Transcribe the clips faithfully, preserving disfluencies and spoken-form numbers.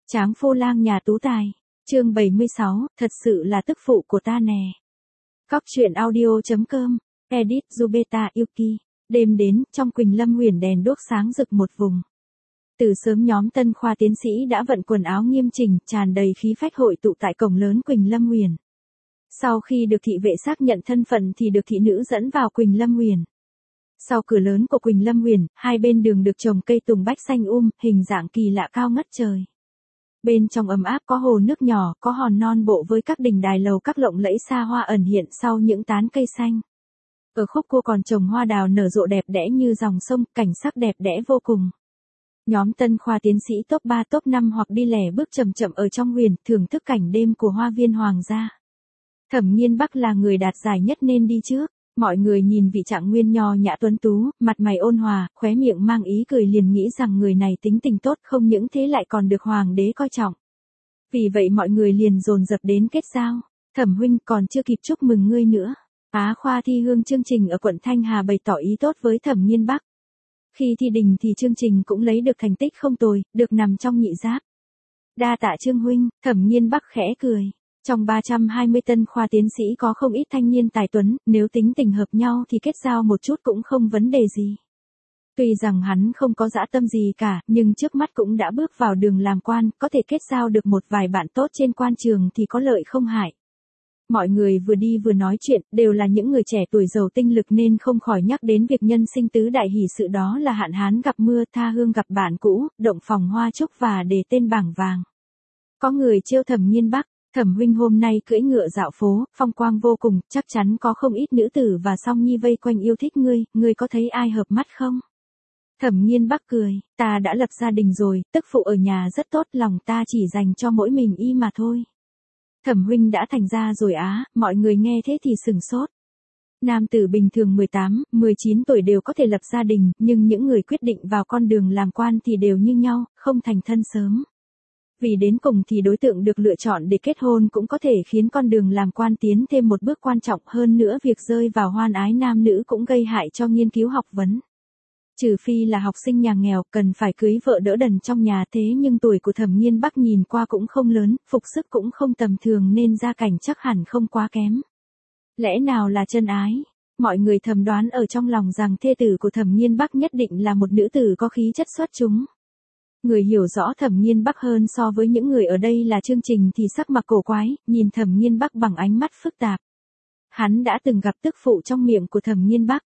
Tráng Phu Lang nhà tú tài. Chương bảy mươi sáu, thật sự là tức phụ của ta nè. Cóc truyện audio chấm com, edit Zubeta Yuki. Đêm đến, trong Quỳnh Lâm Huyền đèn đuốc sáng rực một vùng. Từ sớm nhóm tân khoa tiến sĩ đã vận quần áo nghiêm chỉnh, tràn đầy khí phách hội tụ tại cổng lớn Quỳnh Lâm Huyền. Sau khi được thị vệ xác nhận thân phận thì được thị nữ dẫn vào Quỳnh Lâm Huyền. Sau cửa lớn của Quỳnh Lâm Huyền, hai bên đường được trồng cây tùng bách xanh um, hình dạng kỳ lạ cao ngất trời. Bên trong ấm áp có hồ nước nhỏ, có hòn non bộ với các đình đài lầu các lộng lẫy xa hoa ẩn hiện sau những tán cây xanh. Ở khúc cua còn trồng hoa đào nở rộ đẹp đẽ như dòng sông, cảnh sắc đẹp đẽ vô cùng. Nhóm tân khoa tiến sĩ top ba top năm hoặc đi lẻ bước chậm chậm ở trong huyền, thưởng thức cảnh đêm của hoa viên hoàng gia. Thẩm Nghiên Bắc là người đạt giải nhất nên đi trước. Mọi người nhìn vị Trạng Nguyên nho nhã tuấn tú, mặt mày ôn hòa, khóe miệng mang ý cười liền nghĩ rằng người này tính tình tốt, không những thế lại còn được hoàng đế coi trọng. Vì vậy mọi người liền dồn dập đến kết giao. Thẩm huynh, còn chưa kịp chúc mừng ngươi nữa. Á khoa thi hương chương trình ở quận Thanh Hà bày tỏ ý tốt với Thẩm Nghiên Bắc. Khi thi đình thì chương trình cũng lấy được thành tích không tồi, được nằm trong nhị giáp. Đa tạ Trương huynh. Thẩm Nghiên Bắc khẽ cười. Trong ba trăm hai mươi tân khoa tiến sĩ có không ít thanh niên tài tuấn, nếu tính tình hợp nhau thì kết giao một chút cũng không vấn đề gì. Tuy rằng hắn không có dã tâm gì cả, nhưng trước mắt cũng đã bước vào đường làm quan, có thể kết giao được một vài bạn tốt trên quan trường thì có lợi không hại. Mọi người vừa đi vừa nói chuyện, đều là những người trẻ tuổi giàu tinh lực nên không khỏi nhắc đến việc nhân sinh tứ đại hỷ sự, đó là hạn hán gặp mưa, tha hương gặp bạn cũ, động phòng hoa trúc và đề tên bảng vàng. Có người trêu Thẩm Nghiên Bắc. Thẩm huynh hôm nay cưỡi ngựa dạo phố, phong quang vô cùng, chắc chắn có không ít nữ tử và song nhi vây quanh yêu thích ngươi, ngươi có thấy ai hợp mắt không? Thẩm Nghiên Bắc cười, ta đã lập gia đình rồi, tức phụ ở nhà rất tốt, lòng ta chỉ dành cho mỗi mình y mà thôi. Thẩm huynh đã thành ra rồi á, mọi người nghe thế thì sửng sốt. Nam tử bình thường mười tám, mười chín tuổi đều có thể lập gia đình, nhưng những người quyết định vào con đường làm quan thì đều như nhau, không thành thân sớm. Vì đến cùng thì đối tượng được lựa chọn để kết hôn cũng có thể khiến con đường làm quan tiến thêm một bước quan trọng, hơn nữa việc rơi vào hoan ái nam nữ cũng gây hại cho nghiên cứu học vấn. Trừ phi là học sinh nhà nghèo, cần phải cưới vợ đỡ đần trong nhà, thế nhưng tuổi của Thẩm Nghiên Bắc nhìn qua cũng không lớn, phục sức cũng không tầm thường nên gia cảnh chắc hẳn không quá kém. Lẽ nào là chân ái? Mọi người thầm đoán ở trong lòng rằng thê tử của Thẩm Nghiên Bắc nhất định là một nữ tử có khí chất xuất chúng. Người hiểu rõ Thẩm Nghiên Bắc hơn so với những người ở đây là chương trình thì sắc mặt cổ quái, nhìn Thẩm Nghiên Bắc bằng ánh mắt phức tạp. Hắn đã từng gặp tức phụ trong miệng của Thẩm Nghiên Bắc.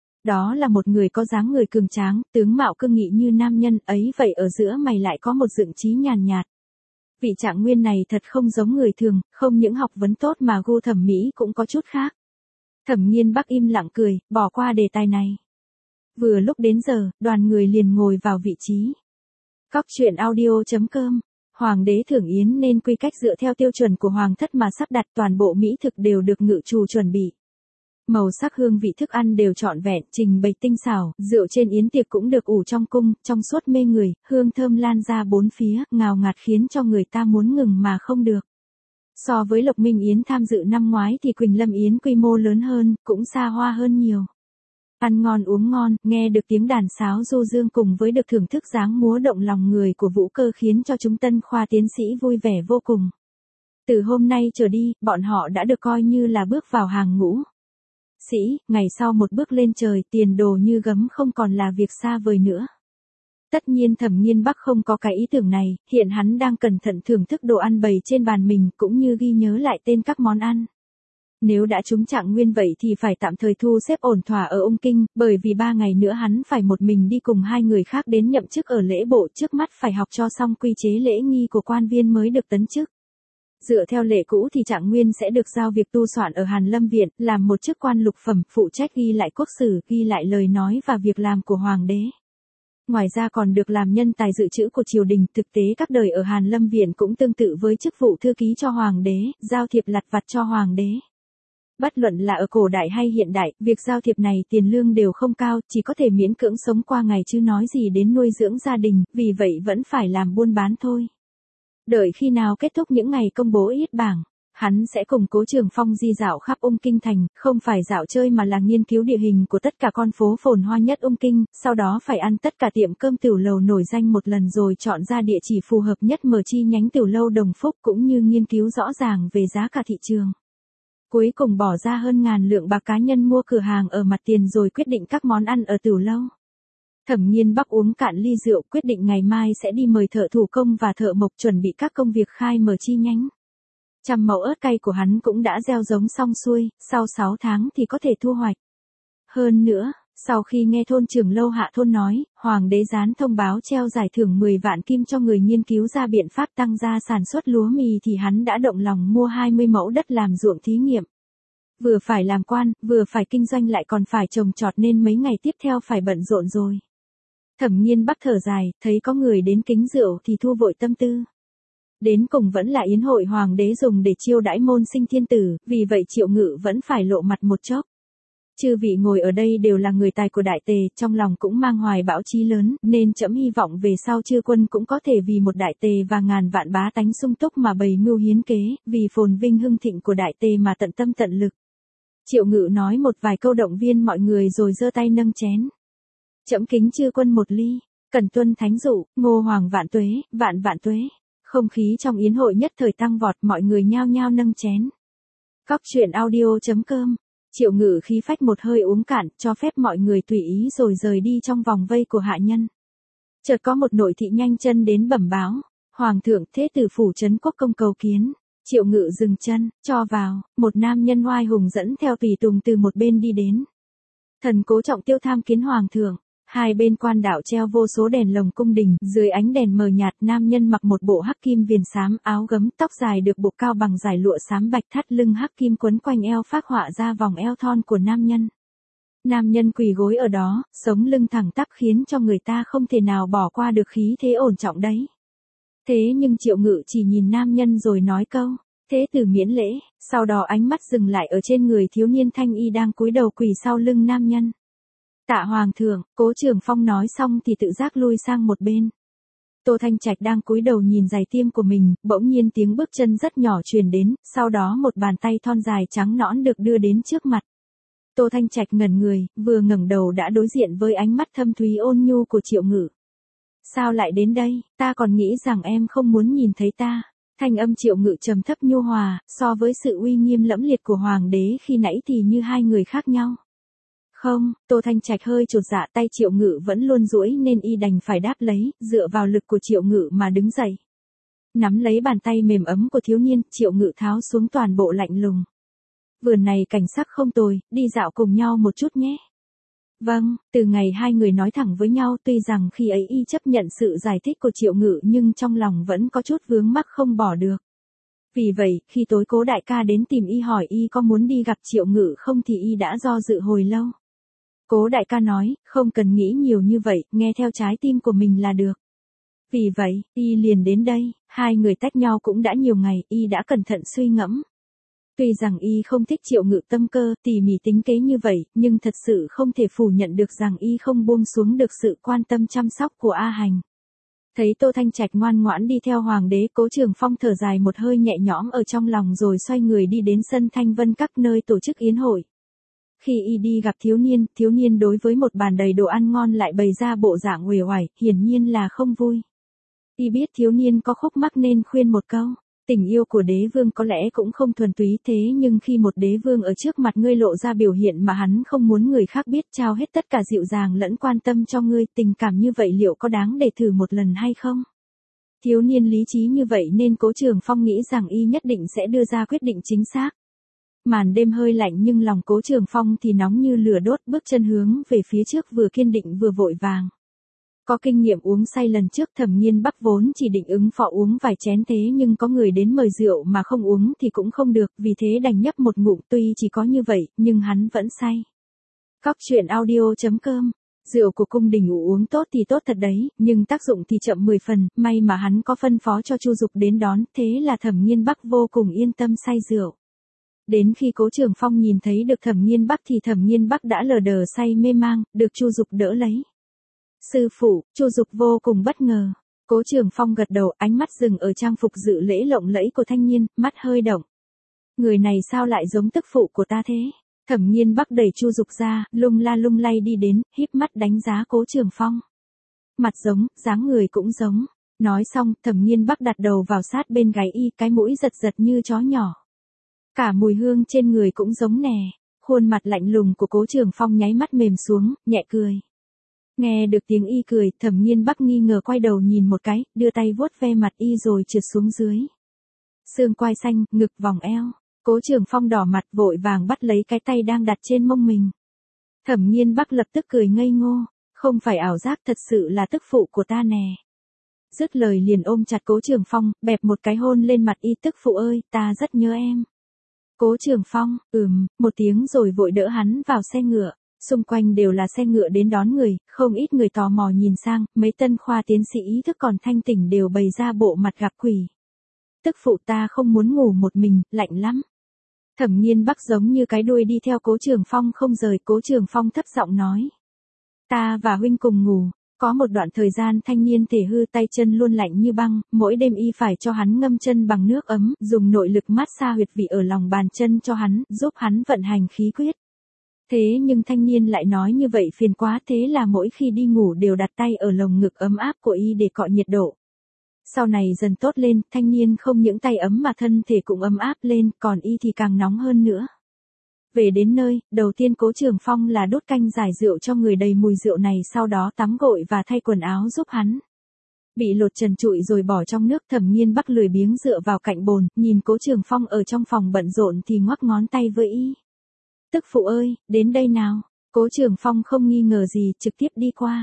Đó là một người có dáng người cường tráng, tướng mạo cương nghị như nam nhân, ấy vậy ở giữa mày lại có một dựng trí nhàn nhạt. Vị Trạng Nguyên này thật không giống người thường, không những học vấn tốt mà gu thẩm mỹ cũng có chút khác. Thẩm Nghiên Bắc im lặng cười, bỏ qua đề tài này. Vừa lúc đến giờ, đoàn người liền ngồi vào vị trí. Cóc truyện audio chấm com. Hoàng đế thưởng yến nên quy cách dựa theo tiêu chuẩn của hoàng thất mà sắp đặt, toàn bộ mỹ thực đều được ngự trù chuẩn bị. Màu sắc hương vị thức ăn đều trọn vẹn, trình bày tinh xảo, rượu trên yến tiệc cũng được ủ trong cung, trong suốt mê người, hương thơm lan ra bốn phía, ngào ngạt khiến cho người ta muốn ngừng mà không được. So với Lộc Minh Yến tham dự năm ngoái thì Quỳnh Lâm Yến quy mô lớn hơn, cũng xa hoa hơn nhiều. Ăn ngon uống ngon, nghe được tiếng đàn sáo du dương cùng với được thưởng thức dáng múa động lòng người của Vũ Cơ khiến cho chúng tân khoa tiến sĩ vui vẻ vô cùng. Từ hôm nay trở đi, bọn họ đã được coi như là bước vào hàng ngũ sĩ, ngày sau một bước lên trời, tiền đồ như gấm không còn là việc xa vời nữa. Tất nhiên Thẩm Nghiên Bắc không có cái ý tưởng này, hiện hắn đang cẩn thận thưởng thức đồ ăn bày trên bàn mình cũng như ghi nhớ lại tên các món ăn. Nếu đã trúng Trạng Nguyên vậy thì phải tạm thời thu xếp ổn thỏa ở Ung Kinh, bởi vì ba ngày nữa hắn phải một mình đi cùng hai người khác đến nhậm chức ở lễ bộ, trước mắt phải học cho xong quy chế lễ nghi của quan viên mới được tấn chức. Dựa theo lệ cũ thì Trạng Nguyên sẽ được giao việc tu soạn ở Hàn Lâm Viện, làm một chức quan lục phẩm, phụ trách ghi lại quốc sử, ghi lại lời nói và việc làm của hoàng đế. Ngoài ra còn được làm nhân tài dự trữ của triều đình, thực tế các đời ở Hàn Lâm Viện cũng tương tự với chức vụ thư ký cho hoàng đế, giao thiệp lặt vặt cho hoàng đế. Bất luận là ở cổ đại hay hiện đại, việc giao thiệp này tiền lương đều không cao, chỉ có thể miễn cưỡng sống qua ngày chứ nói gì đến nuôi dưỡng gia đình, vì vậy vẫn phải làm buôn bán thôi. Đợi khi nào kết thúc những ngày công bố yết bảng, Hắn sẽ cùng Cố Trường Phong di dạo khắp Ung Kinh thành, không phải dạo chơi mà là nghiên cứu địa hình của tất cả con phố phồn hoa nhất Ung Kinh, sau đó phải ăn tất cả tiệm cơm tiểu lầu nổi danh một lần rồi chọn ra địa chỉ phù hợp nhất mở chi nhánh tiểu lâu Đồng Phúc cũng như nghiên cứu rõ ràng về giá cả thị trường. Cuối cùng bỏ ra hơn ngàn lượng bạc cá nhân mua cửa hàng ở mặt tiền rồi quyết định các món ăn ở tiểu lâu. Thẩm Nghiên Bắc uống cạn ly rượu quyết định ngày mai sẽ đi mời thợ thủ công và thợ mộc chuẩn bị các công việc khai mở chi nhánh. Trăm mẫu ớt cay của hắn cũng đã gieo giống xong xuôi, sau sáu tháng thì có thể thu hoạch. Hơn nữa, sau khi nghe thôn trưởng Lâu Hạ thôn nói, Hoàng đế gián thông báo treo giải thưởng mười vạn kim cho người nghiên cứu ra biện pháp tăng gia sản xuất lúa mì thì hắn đã động lòng mua hai mươi mẫu đất làm ruộng thí nghiệm. Vừa phải làm quan, vừa phải kinh doanh lại còn phải trồng trọt nên mấy ngày tiếp theo phải bận rộn rồi. Thẩm Nghiên Bắc thở dài, thấy có người đến kính rượu thì thu vội tâm tư. Đến cùng vẫn là yến hội hoàng đế dùng để chiêu đãi môn sinh thiên tử, vì vậy Triệu Ngự vẫn phải lộ mặt một chốc. Chư vị ngồi ở đây đều là người tài của đại tề, trong lòng cũng mang hoài bão chí lớn, nên trẫm hy vọng về sau chư quân cũng có thể vì một đại tề và ngàn vạn bá tánh sung túc mà bày mưu hiến kế, vì phồn vinh hưng thịnh của đại tề mà tận tâm tận lực. Triệu Ngự nói một vài câu động viên mọi người rồi giơ tay nâng chén. Trẫm kính chư quân một ly, cần tuân thánh dụ, Ngô Hoàng vạn tuế, vạn vạn tuế. Không khí trong yến hội nhất thời tăng vọt, mọi người nhao nhao nâng chén. Cóc truyện audio chấm com. Triệu Ngự khí phách một hơi uống cạn, cho phép mọi người tùy ý rồi rời đi trong vòng vây của hạ nhân. Chợt có một nội thị nhanh chân đến bẩm báo, Hoàng thượng thế tử phủ trấn quốc công cầu kiến. Triệu Ngự dừng chân, cho vào, một nam nhân oai hùng dẫn theo tùy tùng từ một bên đi đến. Thần Cố Trọng Tiêu tham kiến Hoàng thượng. Hai bên quan đạo treo vô số đèn lồng cung đình, dưới ánh đèn mờ nhạt nam nhân mặc một bộ hắc kim viền xám, áo gấm, tóc dài được buộc cao bằng dải lụa xám bạch, thắt lưng hắc kim quấn quanh eo phác họa ra vòng eo thon của nam nhân. Nam nhân quỳ gối ở đó, sống lưng thẳng tắp khiến cho người ta không thể nào bỏ qua được khí thế ổn trọng đấy. Thế nhưng Triệu Ngự chỉ nhìn nam nhân rồi nói câu, thế tử miễn lễ, sau đó ánh mắt dừng lại ở trên người thiếu niên thanh y đang cúi đầu quỳ sau lưng nam nhân. Tạ Hoàng thượng, Cố Trường Phong nói xong thì tự giác lui sang một bên. Tô Thanh Trạch đang cúi đầu nhìn giày tiêm của mình, bỗng nhiên tiếng bước chân rất nhỏ truyền đến, sau đó một bàn tay thon dài trắng nõn được đưa đến trước mặt. Tô Thanh Trạch ngẩn người, vừa ngẩng đầu đã đối diện với ánh mắt thâm thúy ôn nhu của Triệu Ngự. Sao lại đến đây, ta còn nghĩ rằng em không muốn nhìn thấy ta. Thanh âm Triệu Ngự trầm thấp nhu hòa, so với sự uy nghiêm lẫm liệt của Hoàng đế khi nãy thì như hai người khác nhau. Không, Tô Thanh Trạch hơi chột dạ, tay Triệu Ngự vẫn luôn duỗi nên y đành phải đáp lấy, dựa vào lực của Triệu Ngự mà đứng dậy. Nắm lấy bàn tay mềm ấm của thiếu niên, Triệu Ngự tháo xuống toàn bộ lạnh lùng. Vườn này cảnh sắc không tồi, đi dạo cùng nhau một chút nhé. Vâng, từ ngày hai người nói thẳng với nhau, tuy rằng khi ấy y chấp nhận sự giải thích của Triệu Ngự nhưng trong lòng vẫn có chút vướng mắc không bỏ được. Vì vậy, khi tối Cố đại ca đến tìm y hỏi y có muốn đi gặp Triệu Ngự không thì y đã do dự hồi lâu. Cố đại ca nói, không cần nghĩ nhiều như vậy, nghe theo trái tim của mình là được. Vì vậy, y liền đến đây, hai người tách nhau cũng đã nhiều ngày, y đã cẩn thận suy ngẫm. Tuy rằng y không thích Triệu Ngự tâm cơ, tỉ mỉ tính kế như vậy, nhưng thật sự không thể phủ nhận được rằng y không buông xuống được sự quan tâm chăm sóc của A Hành. Thấy Tô Thanh Trạch ngoan ngoãn đi theo Hoàng đế, Cố Trường Phong thở dài một hơi nhẹ nhõm ở trong lòng rồi xoay người đi đến sân Thanh Vân các nơi tổ chức yến hội. Khi y đi gặp thiếu niên, thiếu niên đối với một bàn đầy đồ ăn ngon lại bày ra bộ dạng uể oải, hiển nhiên là không vui. Y biết thiếu niên có khúc mắc nên khuyên một câu, tình yêu của đế vương có lẽ cũng không thuần túy thế nhưng khi một đế vương ở trước mặt ngươi lộ ra biểu hiện mà hắn không muốn người khác biết, trao hết tất cả dịu dàng lẫn quan tâm cho ngươi, tình cảm như vậy liệu có đáng để thử một lần hay không? Thiếu niên lý trí như vậy nên Cố Trường Phong nghĩ rằng y nhất định sẽ đưa ra quyết định chính xác. Màn đêm hơi lạnh nhưng lòng Cố Trường Phong thì nóng như lửa đốt, bước chân hướng về phía trước vừa kiên định vừa vội vàng. Có kinh nghiệm uống say lần trước, Thẩm Nghiên Bắc vốn chỉ định ứng phó uống vài chén thế nhưng có người đến mời rượu mà không uống thì cũng không được, vì thế đành nhấp một ngụm, tuy chỉ có như vậy, nhưng hắn vẫn say. Cóc truyện audio chấm com. Rượu của cung đình uống tốt thì tốt thật đấy, nhưng tác dụng thì chậm mười phần, may mà hắn có phân phó cho Chu Dục đến đón, thế là Thẩm Nghiên Bắc vô cùng yên tâm say rượu. Đến khi Cố Trường Phong nhìn thấy được Thẩm Nghiên Bắc thì Thẩm Nghiên Bắc đã lờ đờ say mê mang, được Chu Dục đỡ lấy. Sư phụ, Chu Dục vô cùng bất ngờ. Cố Trường Phong gật đầu, ánh mắt dừng ở trang phục dự lễ lộng lẫy của thanh niên, mắt hơi động. Người này sao lại giống tức phụ của ta thế? Thẩm Nghiên Bắc đẩy Chu Dục ra, lung la lung lay đi đến, híp mắt đánh giá Cố Trường Phong. Mặt giống, dáng người cũng giống. Nói xong, Thẩm Nghiên Bắc đặt đầu vào sát bên gáy y, cái mũi giật giật như chó nhỏ. Cả mùi hương trên người cũng giống nè. Khuôn mặt lạnh lùng của Cố Trường Phong nháy mắt mềm xuống, nhẹ cười. Nghe được tiếng y cười, Thẩm Nghiên Bắc nghi ngờ quay đầu nhìn một cái, đưa tay vuốt ve mặt y rồi trượt xuống dưới. Xương quai xanh, ngực vòng eo. Cố Trường Phong đỏ mặt vội vàng bắt lấy cái tay đang đặt trên mông mình. Thẩm Nghiên Bắc lập tức cười ngây ngô, không phải ảo giác, thật sự là tức phụ của ta nè. Dứt lời liền ôm chặt Cố Trường Phong, bẹp một cái hôn lên mặt y, tức phụ ơi, ta rất nhớ em. Cố Trường Phong, ừm, một tiếng rồi vội đỡ hắn vào xe ngựa. Xung quanh đều là xe ngựa đến đón người, không ít người tò mò nhìn sang, mấy tân khoa tiến sĩ ý thức còn thanh tỉnh đều bày ra bộ mặt gặp quỷ. Tức phụ ta không muốn ngủ một mình, lạnh lắm. Thẩm Nghiên Bắc giống như cái đuôi đi theo Cố Trường Phong không rời. Cố Trường Phong thấp giọng nói. Ta và huynh cùng ngủ. Có một đoạn thời gian thanh niên thể hư, tay chân luôn lạnh như băng, mỗi đêm y phải cho hắn ngâm chân bằng nước ấm, dùng nội lực mát xa huyệt vị ở lòng bàn chân cho hắn, giúp hắn vận hành khí quyết. Thế nhưng thanh niên lại nói như vậy phiền quá, thế là mỗi khi đi ngủ đều đặt tay ở lồng ngực ấm áp của y để cọ nhiệt độ. Sau này dần tốt lên, thanh niên không những tay ấm mà thân thể cũng ấm áp lên, còn y thì càng nóng hơn nữa. Về đến nơi, đầu tiên Cố Trường Phong là đốt canh giải rượu cho người đầy mùi rượu này, sau đó tắm gội và thay quần áo giúp hắn. Bị lột trần trụi rồi bỏ trong nước, Thẩm Nghiên Bắc lười biếng dựa vào cạnh bồn, nhìn Cố Trường Phong ở trong phòng bận rộn thì ngoắc ngón tay với y. Tức phụ ơi, đến đây nào. Cố Trường Phong không nghi ngờ gì, trực tiếp đi qua.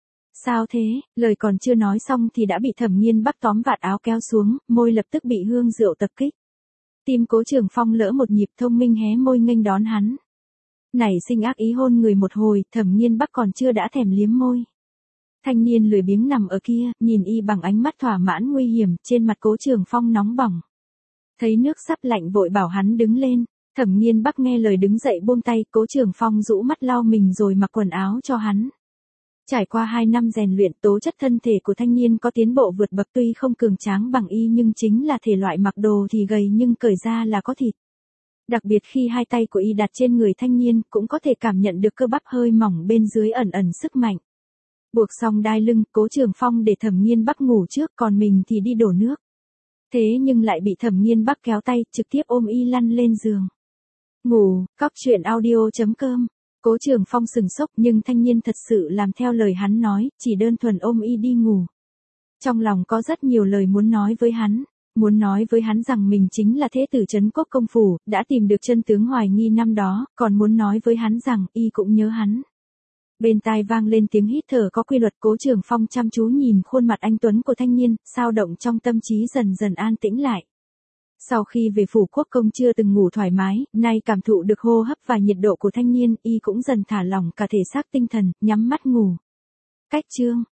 Sao thế, lời còn chưa nói xong thì đã bị Thẩm Nghiên Bắc tóm vạt áo kéo xuống, môi lập tức bị hương rượu tập kích. Tim Cố Trường Phong lỡ một nhịp, thông minh hé môi nghênh đón hắn. Nảy sinh ác ý hôn người một hồi, Thẩm Nghiên Bắc còn chưa đã thèm liếm môi. Thanh niên lười biếng nằm ở kia, nhìn y bằng ánh mắt thỏa mãn nguy hiểm, trên mặt Cố Trường Phong nóng bỏng. Thấy nước sắp lạnh vội bảo hắn đứng lên. Thẩm Nghiên Bắc nghe lời đứng dậy buông tay, Cố Trường Phong rũ mắt lau mình rồi mặc quần áo cho hắn. Trải qua hai năm rèn luyện, tố chất thân thể của thanh niên có tiến bộ vượt bậc, tuy không cường tráng bằng y nhưng chính là thể loại mặc đồ thì gầy nhưng cởi ra là có thịt. Đặc biệt khi hai tay của y đặt trên người thanh niên, cũng có thể cảm nhận được cơ bắp hơi mỏng bên dưới ẩn ẩn sức mạnh. Buộc xong đai lưng, Cố Trường Phong để Thẩm Nghiên Bắc ngủ trước, còn mình thì đi đổ nước. Thế nhưng lại bị Thẩm Nghiên Bắc kéo tay, trực tiếp ôm y lăn lên giường. Ngủ, cóc truyện audio chấm com. Cố Trường Phong sừng sốc, nhưng thanh niên thật sự làm theo lời hắn nói, chỉ đơn thuần ôm y đi ngủ. Trong lòng có rất nhiều lời muốn nói với hắn, muốn nói với hắn rằng mình chính là thế tử Trấn Quốc công phủ, đã tìm được chân tướng hoài nghi năm đó, còn muốn nói với hắn rằng y cũng nhớ hắn. Bên tai vang lên tiếng hít thở có quy luật. Cố Trường Phong chăm chú nhìn khuôn mặt anh tuấn của thanh niên, sao động trong tâm trí dần dần an tĩnh lại. Sau khi về phủ quốc công chưa từng ngủ thoải mái, nay cảm thụ được hô hấp và nhiệt độ của thanh niên, y cũng dần thả lỏng cả thể xác tinh thần, nhắm mắt ngủ. Cách chương